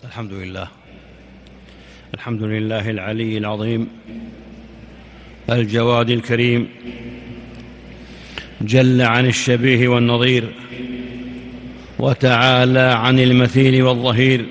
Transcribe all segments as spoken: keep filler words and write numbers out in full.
الحمد لله الحمد لله العلي العظيم الجواد الكريم، جل عن الشبيه والنظير، وتعالى عن المثيل والظهير.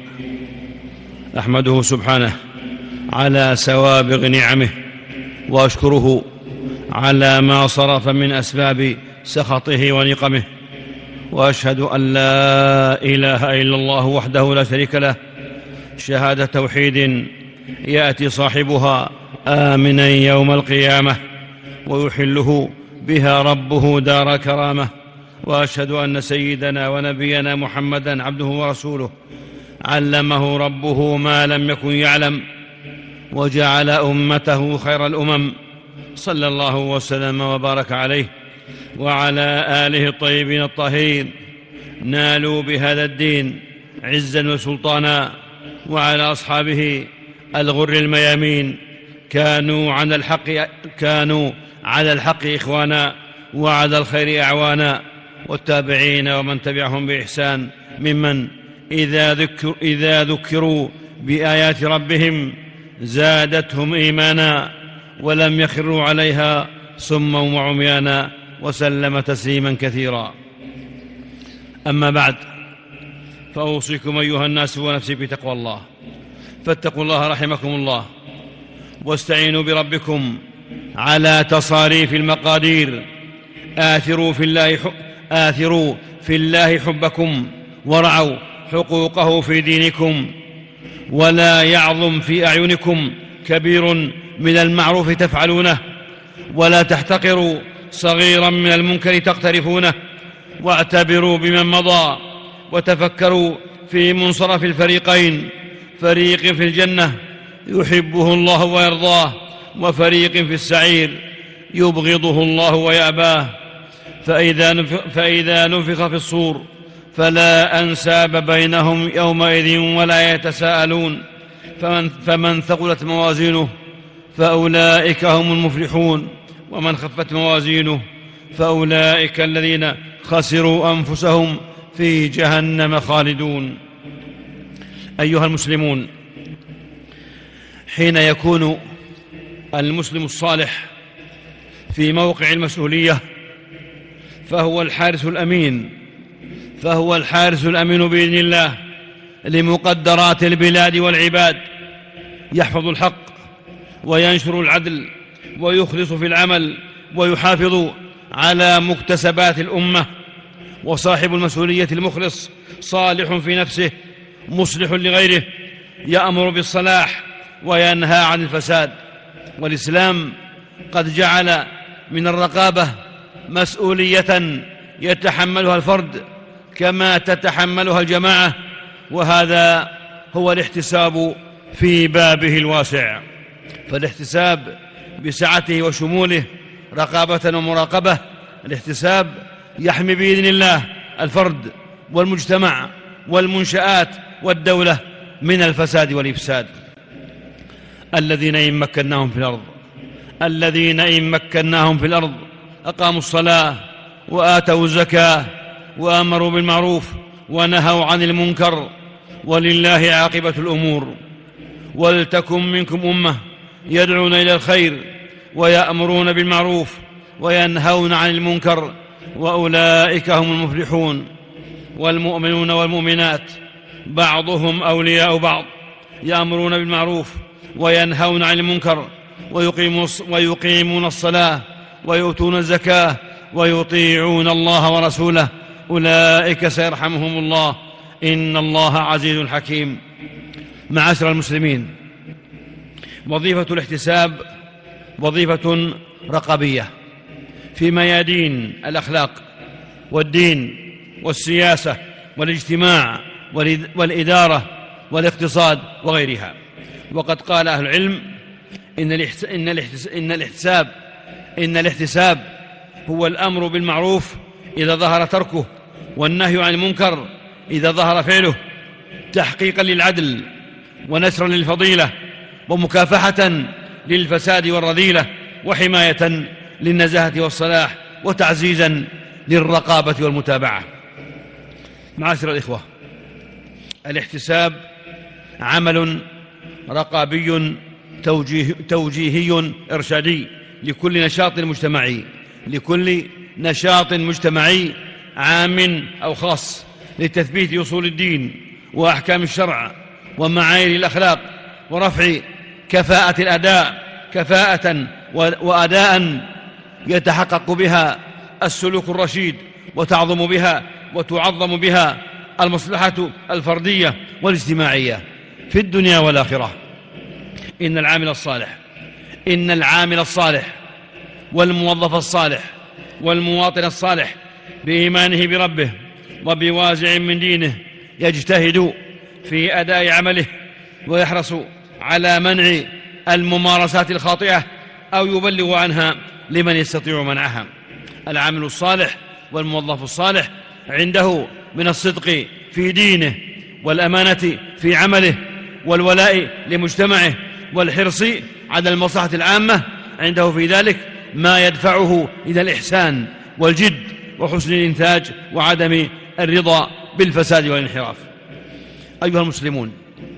أحمده سبحانه على سوابغ نعمه، وأشكره على ما صرف من أسباب سخطه ونقمه، وأشهد أن لا إله إلا الله وحده لا شريك له شهادة توحيد يأتي صاحبها آمنا يوم القيامة، ويحله بها ربه دار كرامة. وأشهد أن سيدنا ونبينا محمدا عبده ورسوله، علمه ربه ما لم يكن يعلم، وجعل أمته خير الأمم، صلى الله وسلم وبارك عليه وعلى آله الطيبين الطاهرين، نالوا بهذا الدين عزا وسلطانا. وعلى أصحابه الغر الميامين، كانوا على الحق كانوا على الحق إخوانا، وعلى الخير أعوانا. والتابعين ومن تبعهم بإحسان، ممن إذا, ذكر إذا ذكروا بآيات ربهم زادتهم إيمانا، ولم يخروا عليها صما وعميانا، وسلم تسليما كثيرا. أما بعد، فأوصيكم أيها الناس ونفسي بتقوى الله، فاتقوا الله رحمكم الله، واستعينوا بربكم على تصاريف المقادير. آثروا في الله آثروا في الله حبكم، ورعوا حقوقه في دينكم، ولا يعظم في أعينكم كبير من المعروف تفعلونه، ولا تحتقروا صغيرا من المنكر تقترفونه. واعتبروا بمن مضى، وتفكروا في منصرف الفريقين، فريق في الجنة يحبه الله ويرضاه، وفريق في السعير يبغضه الله ويأباه. فإذا نفخ, فإذا نفخ في الصور فلا أنساب بينهم يومئذ ولا يتساءلون. فمن, فمن ثقلت موازينه فأولئك هم المفلحون، ومن خفت موازينه فأولئك الذين خسروا أنفسهم في جهنم خالدون. أيها المسلمون، حين يكون المسلم الصالح في موقع المسؤولية فهو الحارس الأمين فهو الحارس الأمين بإذن الله لمقدرات البلاد والعباد، يحفظ الحق وينشر العدل ويخلص في العمل ويحافظ على مكتسبات الأمة. وصاحب المسؤولية المخلص صالح في نفسه مصلح لغيره، يأمر بالصلاح وينهى عن الفساد. والإسلام قد جعل من الرقابة مسؤولية يتحملها الفرد كما تتحملها الجماعة، وهذا هو الاحتساب في بابه الواسع. فالاحتساب بسعته وشموله رقابة ومراقبة. الاحتساب يحمي بإذن الله الفرد والمجتمع والمنشآت والدولة من الفساد والإفساد. الذين إن مكناهم في الأرض الذين إن مكناهم في الأرض أقاموا الصلاة وآتوا الزكاة وأمروا بالمعروف ونهوا عن المنكر، ولله عاقبة الأمور. ولتكن منكم أمة يدعون إلى الخير ويأمرون بالمعروف وينهون عن المنكر، وأولئك هم المفلحون. والمؤمنون والمؤمنات بعضهم أولياء بعض، يأمرون بالمعروف وينهون عن المنكر، ويقيمون الصلاة ويؤتون الزكاة ويطيعون الله ورسوله، أولئك سيرحمهم الله، إن الله عزيز حكيم. معاشر المسلمين، وظيفة الاحتساب وظيفة رقابية في ميادين الأخلاق والدين والسياسة والاجتماع والإدارة والاقتصاد وغيرها. وقد قال أهل العلم إن الاحتساب إن الاحتساب هو الأمر بالمعروف إذا ظهر تركه، والنهي عن المنكر إذا ظهر فعله، تحقيقا للعدل ونشرا للفضيلة، ومكافحة للفساد والرذيلة، وحماية للنزاهة والصلاح، وتعزيزا للرقابة والمتابعة. معاشر الإخوة، الاحتساب عمل رقابي توجيه توجيهي إرشادي لكل نشاط مجتمعي لكل نشاط مجتمعي عام أو خاص لتثبيت أصول الدين وأحكام الشرع ومعايير الأخلاق ورفع كفاءة الأداء كفاءة وأداء يتحقق بها السلوك الرشيد وتعظم بها وتعظم بها المصلحة الفردية والاجتماعية في الدنيا والآخرة. إن العامل الصالح إن العامل الصالح والموظف الصالح والمواطن الصالح بإيمانه بربه وبوازع من دينه يجتهد في أداء عمله ويحرص على منع الممارسات الخاطئة أو يبلغ عنها لمن يستطيع منعها. العامل الصالح والموظف الصالح عنده من الصدق في دينه والأمانة في عمله والولاء لمجتمعه والحرص على المصلحة العامة، عنده في ذلك ما يدفعه إلى الإحسان والجد وحسن الإنتاج وعدم الرضا بالفساد والانحراف. أيها المسلمون،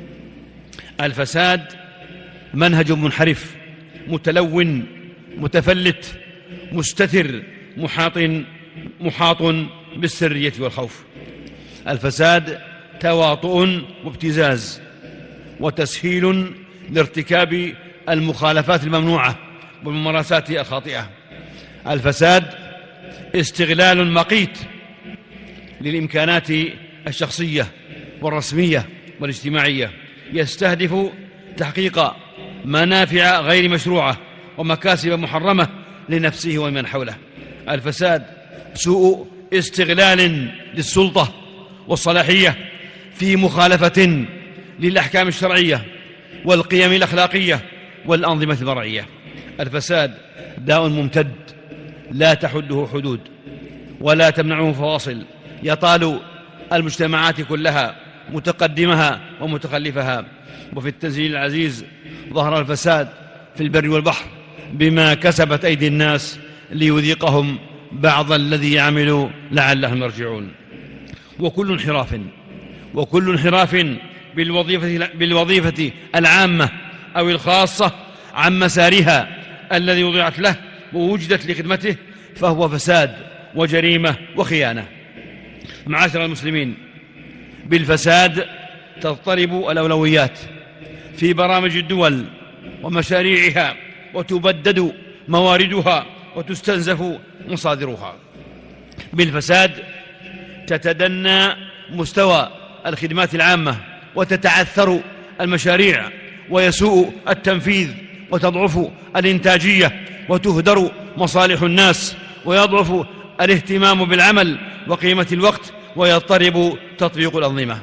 الفساد منهج منحرف متلون متفلت مستتر محاط محاط بالسرية والخوف. الفساد تواطؤ وابتزاز وتسهيل لارتكاب المخالفات الممنوعة والممارسات الخاطئة. الفساد استغلال مقيت للإمكانات الشخصية والرسمية والاجتماعية يستهدف تحقيق منافع غير مشروعة ومكاسب محرمة لنفسه ومن حوله. الفساد سوء استغلال للسلطة والصلاحية في مخالفة للأحكام الشرعية والقيم الأخلاقية والأنظمة المرعية. الفساد داء ممتد لا تحده حدود ولا تمنعه فواصل، يطال المجتمعات كلها متقدمها ومتخلفها. وفي التنزيل العزيز ظهر الفساد في البر والبحر بما كسبت أيدي الناس ليذيقهم بعض الذي يعملوا لعلهم يرجعون. وكل انحراف وكل انحراف بالوظيفة, بالوظيفة العامة أو الخاصة عن مسارها الذي وضعت له ووجدت لخدمته فهو فساد وجريمة وخيانة. معاشر المسلمين، بالفساد تضطرب الأولويات في برامج الدول ومشاريعها وتبدد مواردها وتستنزف مصادرها. بالفساد تتدنى مستوى الخدمات العامة وتتعثر المشاريع ويسوء التنفيذ وتضعف الإنتاجية وتهدر مصالح الناس ويضعف الاهتمام بالعمل وقيمة الوقت ويضطرب تطبيق الأنظمة.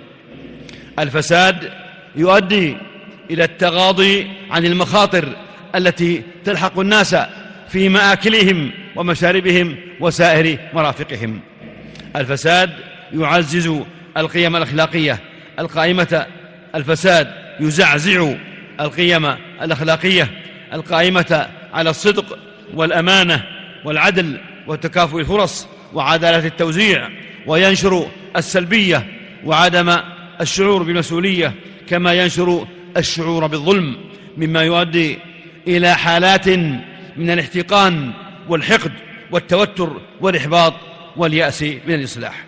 الفساد يؤدي إلى التغاضي عن المخاطر التي تلحق الناس في مآكلهم ومشاربهم وسائر مرافقهم. الفساد يعزز القيم الأخلاقية القائمة الفساد يزعزع القيم الأخلاقية القائمة على الصدق والأمانة والعدل وتكافؤ الفرص وعدالة التوزيع، وينشر السلبية وعدم الشعور بالمسؤولية، كما ينشر الشعور بالظلم، مما يؤدي إلى حالات من الاحتقان والحقد والتوتر والإحباط واليأس من الإصلاح.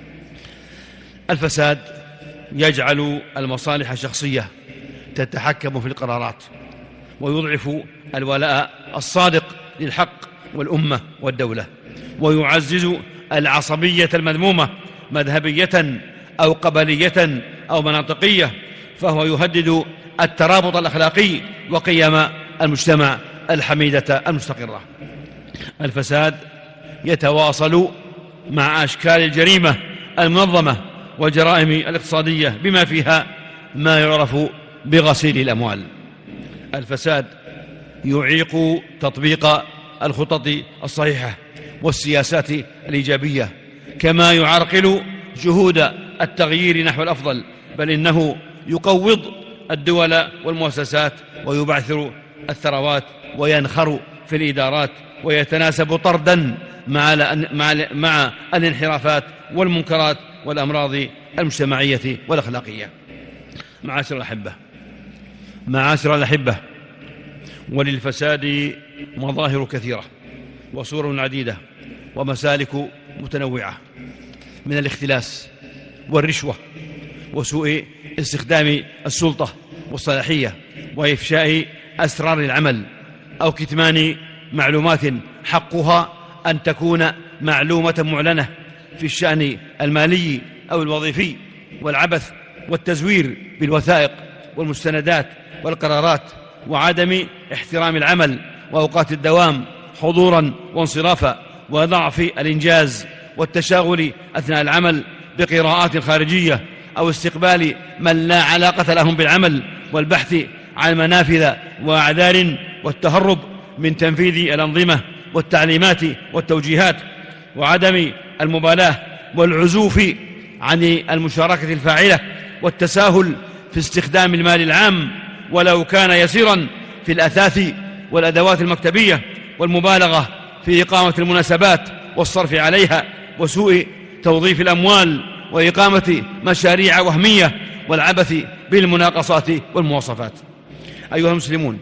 الفساد يجعل المصالح الشخصية تتحكم في القرارات ويضعف الولاء الصادق للحق والأمة والدولة، ويعزز العصبية المذمومة مذهبية أو قبلية أو مناطقية، فهو يهدد الترابط الأخلاقي وقيم المجتمع الحميدة المستقرة. الفساد يتواصل مع أشكال الجريمة المنظمة والجرائم الاقتصادية بما فيها ما يعرف بغسيل الأموال. الفساد يعيق تطبيق الخطط الصحيحة والسياسات الإيجابية، كما يعرقل جهود التغيير نحو الأفضل، بل إنه يقوض الدول والمؤسسات ويبعثر الثروات وينخر في الإدارات ويتناسب طردا مع مع الانحرافات والمنكرات والأمراض المجتمعية والأخلاقية. معاشر الأحبة معاشر الأحبة وللفساد مظاهر كثيرة وصور عديدة ومسالك متنوعة، من الاختلاس والرشوة وسوء استخدام السلطة والصلاحية وإفشاء أسرار العمل أو كتمان معلومات حقها أن تكون معلومة معلنة في الشأن المالي أو الوظيفي، والعبث والتزوير بالوثائق والمستندات والقرارات، وعدم احترام العمل وأوقات الدوام حضورا وانصرافا، وضعف الإنجاز والتشاغل أثناء العمل بقراءات خارجية أو استقبال من لا علاقة لهم بالعمل، والبحث عن منافذ وأعذار، والتهرب من تنفيذ الأنظمة والتعليمات والتوجيهات، وعدم المبالاة والعزوف عن المشاركة الفاعلة، والتساهل في استخدام المال العام ولو كان يسيرا في الأثاث والأدوات المكتبية، والمبالغة في إقامة المناسبات والصرف عليها، وسوء توظيف الأموال وإقامة مشاريع وهمية، والعبث بالمناقصات والمواصفات. أيها المسلمون،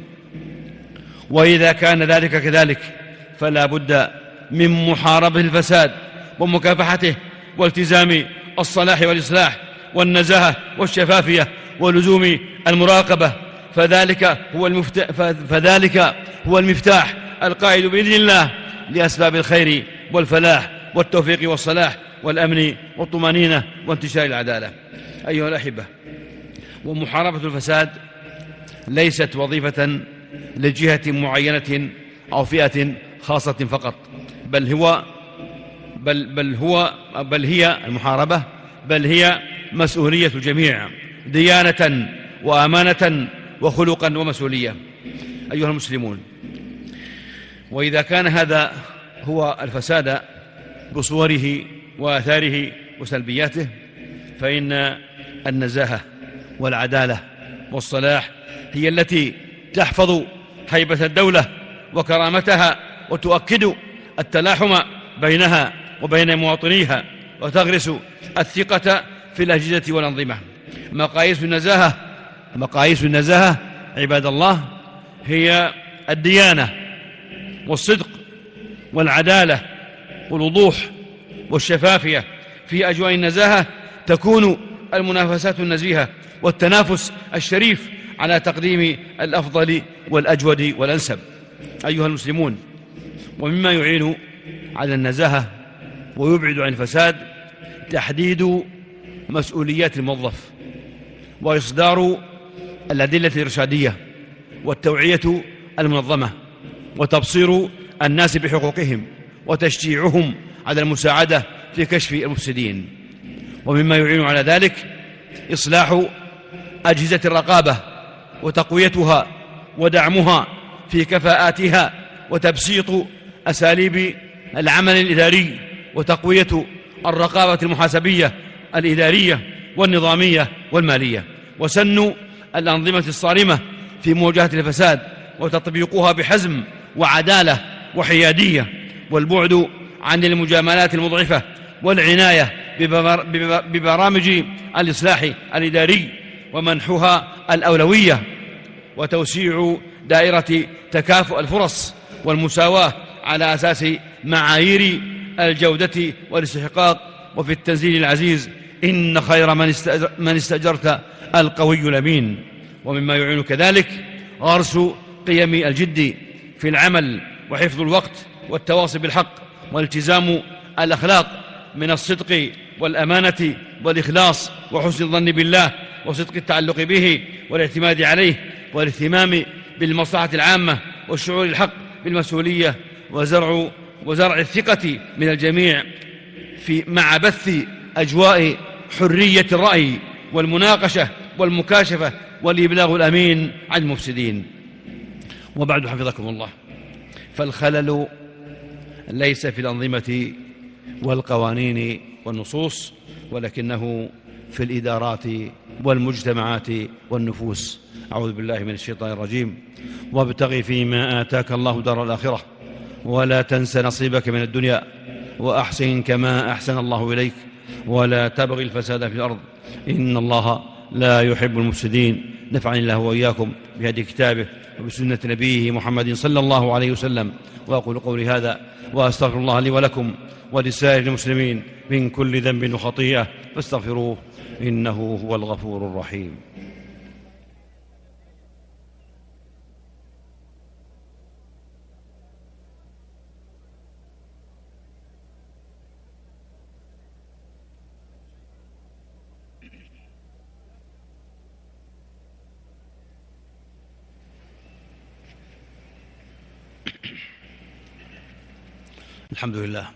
وإذا كان ذلك كذلك فلا بد من محاربة الفساد ومكافحته، والتزام الصلاح والإصلاح والنزاهة والشفافية ولزوم المراقبة، فذلك هو المفتاح, فذلك هو المفتاح القائد بإذن الله لأسباب الخير والفلاح والتوفيق والصلاح والأمن والطمأنينة وانتشار العدالة. أيها الأحبة، ومحاربة الفساد ليست وظيفة لجهة معينة أو فئة خاصة فقط، بل هو بل بل هو بل هي المحاربة بل هي مسؤولية الجميع ديانة وأمانة وخلقا ومسؤولية. أيها المسلمون، وإذا كان هذا هو الفساد بصوره وآثاره وسلبياته، فإن النزاهة والعدالة والصلاح هي التي تحفظ هيبة الدولة وكرامتها، وتؤكد التلاحم بينها وبين مواطنيها، وتغرس الثقة في الأجهزة والأنظمة. مقاييس النزاهة مقاييس النزاهة عباد الله هي الديانة والصدق والعدالة والوضوح والشفافية. في أجواء النزاهة تكون المنافسات النزيهة والتنافس الشريف على تقديم الأفضل والأجود والأنسب. أيها المسلمون، ومما يعين على النزاهة ويبعد عن الفساد تحديد مسؤوليات الموظف، وإصدار الأدلة الإرشادية، والتوعية المنظمة، وتبصير الناس بحقوقهم، وتشجيعهم على المساعدة في كشف المفسدين. ومما يعين على ذلك إصلاح أجهزة الرقابة وتقويتها ودعمها في كفاءاتها، وتبسيط أساليب العمل الإداري، وتقوية الرقابة المحاسبية الإدارية والنظامية والمالية، وسن الأنظمة الصارمة في مواجهة الفساد، وتطبيقها بحزم وعدالة وحيادية، والبعد عن المجاملات المضعفة، والعناية ببرامج الإصلاح الإداري ومنحها الأولوية، وتوسيع دائرة تكافؤ الفرص والمساواة على أساس معايير الجودة والاستحقاق. وفي التنزيل العزيز: إن خير من استأجرت القوي الأمين. ومما يعين كذلك غرس قيم الجد في العمل، وحفظ الوقت، والتواصي بالحق، والالتزام الأخلاق من الصدق والأمانة والإخلاص وحسن الظن بالله، وصدق التعلق به والاعتماد عليه، والاهتمام بالمصلحة العامة، والشعور الحق بالمسؤولية، وزرع وزرع الثقة من الجميع في مع بث أجواء حرية الرأي والمناقشة والمكاشفة والإبلاغ الأمين عن المفسدين. وبعد، حفظكم الله، فالخلل ليس في الأنظمة والقوانين والنصوص، ولكنه في الإدارات والمجتمعات والنفوس. أعوذ بالله من الشيطان الرجيم. وابتغ فيما آتاك الله دار الآخرة ولا تنس نصيبك من الدنيا وأحسن كما أحسن الله إليك ولا تبغي الفساد في الأرض إن الله لا يحب المفسدين. نفعني الله وإياكم بهدي كتابه وبسنة نبيه محمد صلى الله عليه وسلم. وأقول قولي هذا وأستغفر الله لي ولكم ولسائر المسلمين من كل ذنب وخطيئة فاستغفروه إنه هو الغفور الرحيم. الحمد لله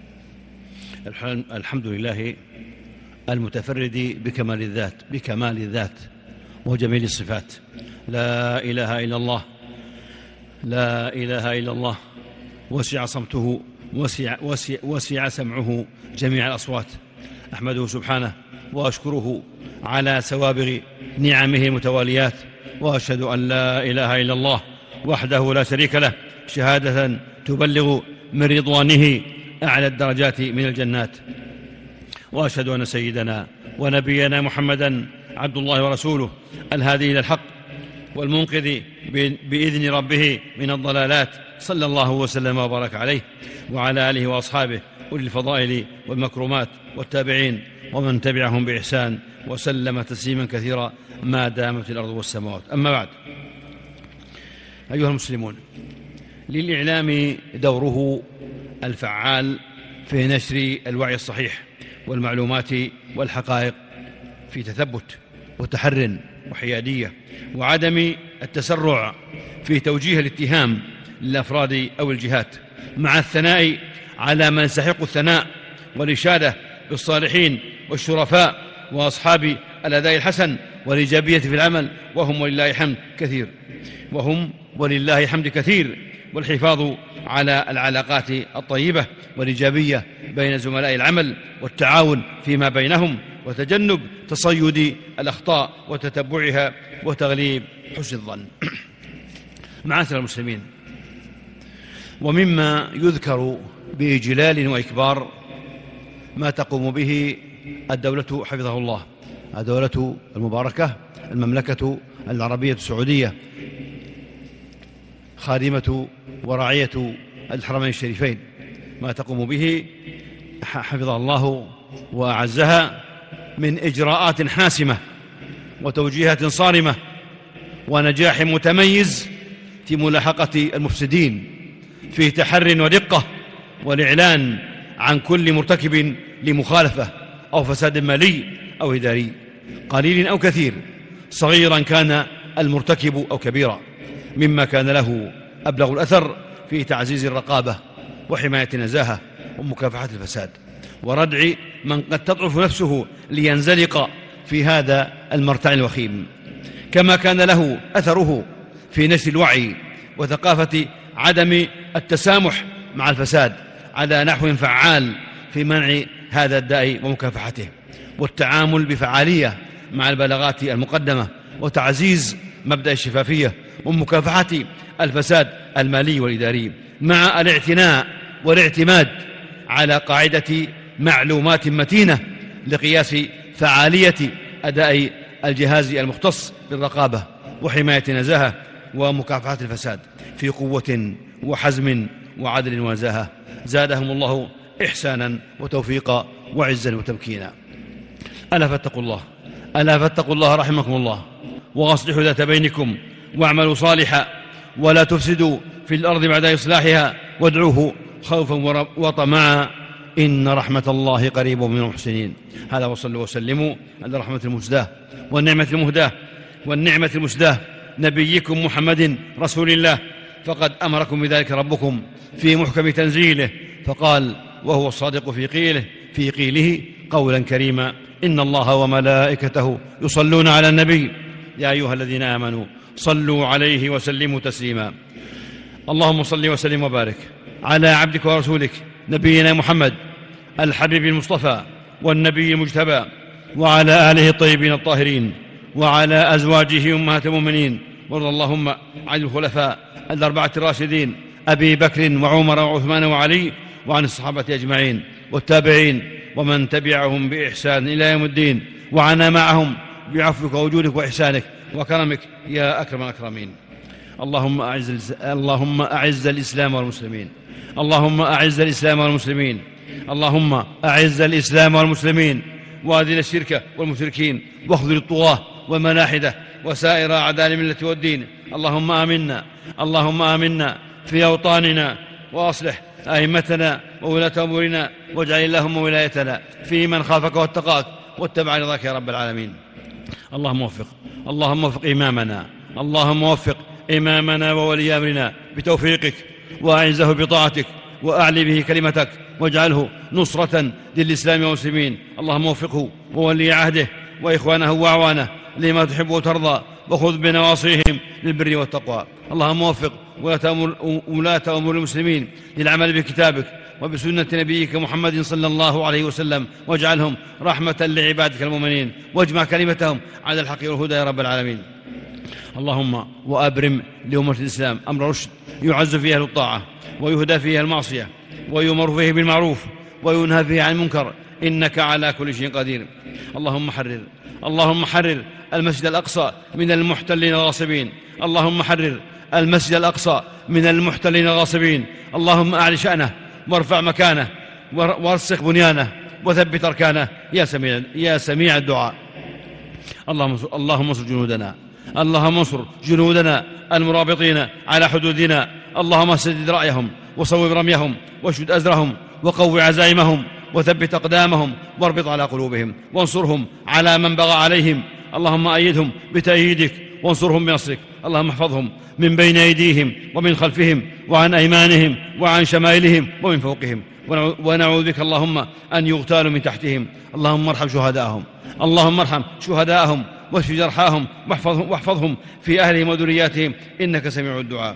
الحمد لله المتفرد بكمال الذات بكمال الذات وجميل الصفات. لا إله إلا الله لا إله إلا الله وسع صمته وسع, وسع, وسع سمعه جميع الأصوات. أحمده سبحانه وأشكره على سوابغ نعمه المتواليات، وأشهد أن لا إله إلا الله وحده لا شريك له شهادة تبلغ من رضوانه أعلى الدرجات من الجنات. وأشهد أن سيدنا ونبينا محمدا عبد الله ورسوله الهادي إلى الحق والمنقذ بإذن ربه من الضلالات، صلى الله وسلم وبارك عليه وعلى آله وأصحابه أولي الفضائل والمكرمات والتابعين ومن تبعهم بإحسان وسلم تسليما كثيرا ما دامت الأرض والسماوات. أما بعد، أيها المسلمون، للإعلام دوره الفعال في نشر الوعي الصحيح والمعلومات والحقائق في تثبت وتحر وحيادية، وعدم التسرع في توجيه الاتهام للأفراد أو الجهات، مع الثناء على من يستحق الثناء والإشادة بالصالحين والشرفاء وأصحاب الأداء الحسن والإيجابية في العمل، وهم ولله الحمد كثير وهم ولله الحمد كثير والحفاظ على العلاقات الطيبة والإيجابية بين زملاء العمل والتعاون فيما بينهم، وتجنب تصيد الأخطاء وتتبعها وتغليب حسن الظن. معاشر المسلمين، ومما يذكر بإجلال وإكبار ما تقوم به الدولة حفظه الله، الدولة المباركة المملكة العربية السعودية، خادمة ورعية الحرمين الشريفين، ما تقوم به حفظها الله وأعزها من إجراءات حاسمة وتوجيهات صارمة ونجاح متميز في ملاحقة المفسدين، في تحر ودقة والإعلان عن كل مرتكب لمخالفة أو فساد مالي أو إداري، قليل أو كثير، صغيرا كان المرتكب أو كبيرا، مما كان له أبلغ الأثر في تعزيز الرقابة وحماية النزاهة ومكافحة الفساد وردع من قد تضعف نفسه لينزلق في هذا المرتع الوخيم، كما كان له أثره في نشر الوعي وثقافة عدم التسامح مع الفساد على نحو فعال في منع هذا الداء ومكافحته، والتعامل بفعالية مع البلاغات المقدمة وتعزيز مبدأ الشفافية ومكافحة الفساد المالي والإداري، مع الاعتناء والاعتماد على قاعدة معلومات متينة لقياس فعالية أداء الجهاز المختص بالرقابة وحماية النزاهة ومكافحة الفساد في قوة وحزم وعدل ونزاهة، زادهم الله إحسانا وتوفيقا وعزا وتمكينا. ألا فاتقوا الله ألا فاتقوا الله رحمكم الله، وأصلحوا ذات بينكم واعملوا صالحا ولا تفسدوا في الأرض بعد إصلاحها وادعوه خوفا وطمعا إن رحمة الله قريب من المحسنين. هذا وصلوا وسلموا على رحمة المسداة والنعمة المهداة والنعمة المسداة نبيكم محمد رسول الله، فقد أمركم بذلك ربكم في محكم تنزيله، فقال وهو الصادق في قيله في قيله قولا كريما: إن الله وملائكته يصلون على النبي يا أيها الذين آمنوا صلوا عليه وسلموا تسليما. اللهم صل وسلم وبارك على عبدك ورسولك نبينا محمد الحبيب المصطفى والنبي المجتبى، وعلى آله الطيبين الطاهرين، وعلى أزواجه أمهات المؤمنين، وارض اللهم عن الخلفاء الأربعة الراشدين أبي بكر وعمر وعثمان وعلي، وعن الصحابة أجمعين والتابعين ومن تبعهم بإحسان إلى يوم الدين، وعنا معهم بعفوك وجودك وإحسانك وكرمك يا أكرم الأكرمين. اللهم أعز اللهم أعز الإسلام والمسلمين اللهم أعز الإسلام والمسلمين اللهم أعز الإسلام والمسلمين وأذل الشرك والمشركين واخذل الطغاة والملاحدة وسائر أعداء الملة والدين. اللهم آمنا اللهم آمنا في أوطاننا وأصلح أئمتنا وولاة أمورنا واجعل اللهم ولايتنا في من خافك واتقاك واتبع رضاك يا رب العالمين. اللهم وفق اللهم وفق إمامنا اللهم وفق إمامنا وولي أمرنا بتوفيقك وأعزه بطاعتك وأعلي به كلمتك واجعله نصرة للإسلام والمسلمين. اللهم وفقه وولي عهده وإخوانه وأعوانه لما تحب وترضى وخذ بنواصيهم للبر والتقوى. اللهم وفق ولاة أمور المسلمين للعمل بكتابك وبسنة نبيك محمد صلى الله عليه وسلم واجعلهم رحمة لعبادك المؤمنين واجمع كلمتهم على الحق والهدى يا رب العالمين. اللهم وأبرم لأمة الإسلام أمر رشد يعز فيه أهل الطاعة ويهدى فيه المعصية ويؤمر فيه بالمعروف وينهى فيه عن المنكر إنك على كل شيء قدير. اللهم حرر اللهم حرر المسجد الأقصى من المحتلين الغاصبين اللهم حرر المسجد الأقصى من المحتلين الغاصبين. اللهم أعلي شأنه وارفع مكانه وارسخ بنيانه وثبت أركانه يا سميع يا سميع الدعاء. اللهم اللهم انصر جنودنا اللهم انصر جنودنا المرابطين على حدودنا. اللهم سدد رأيهم وصوب رميهم واشد أزرهم وقو عزائمهم وثبت أقدامهم واربط على قلوبهم وانصرهم على من بغى عليهم. اللهم أيدهم بتأييدك وانصرهم بنصرك. اللهم احفظهم من بين أيديهم ومن خلفهم وعن أيمانهم وعن شمائلهم ومن فوقهم ونعوذ بك اللهم أن يغتالوا من تحتهم. اللهم ارحم شهداءهم اللهم ارحم شهداءهم واشف جرحاهم واحفظهم, واحفظهم في أهلهم وذرياتهم إنك سميع الدعاء.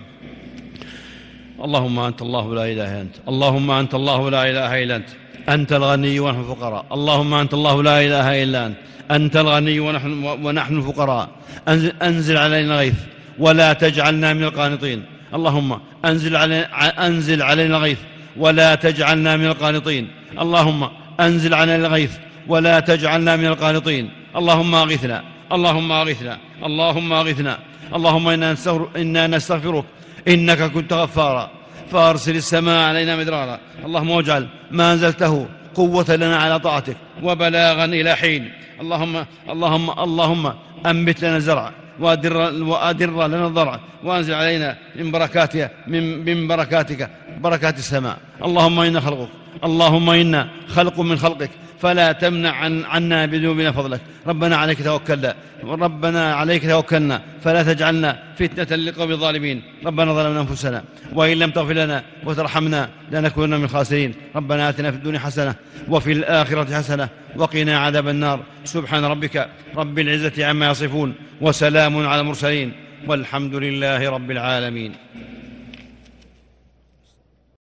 اللهم أنت الله لا إله إلا أنت اللهم أنت الله لا إله إلا أنت أنت الغني ونحن الفقراء. اللهم أنت الله لا إله إلا أنت أنت الغني ونحن, ونحن الفقراء. أنزل, أنزل علينا الغيث ولا تجعلنا من القانطين. اللهم أنزل, علي أنزل علينا الغيث ولا تجعلنا من القانطين. اللهم أنزل علينا الغيث ولا تجعلنا من القانطين. اللهم أغثنا اللهم أغثنا اللهم أغثنا. اللهم إنا نستغفرك إنك كنت غفارا فأرسل السماء علينا مدرارا. اللهم واجعل ما أنزلته قوة لنا على طاعتك وبلاغا إلى حين. اللهم اللهم اللهم أنبت لنا الزرع وأدر, وأدر لنا الضرع وأنزل علينا من بركاتك من, من بركاتك بركات السماء. اللهم إنا خلقك اللهم إنا خلق من خلقك فلا تمنع عن عنا بذنوبنا فضلك. ربنا عليك توكلنا ربنا عليك توكلنا فلا تجعلنا فتنة للقوم الظالمين. ربنا ظلمنا أنفسنا وإن لم تغفر لنا وترحمنا لنكونن من الخاسرين. ربنا آتنا في الدنيا حسنة وفي الآخرة حسنة وقنا عذاب النار. سبحان ربك رب العزة عما يصفون وسلام على المرسلين والحمد لله رب العالمين.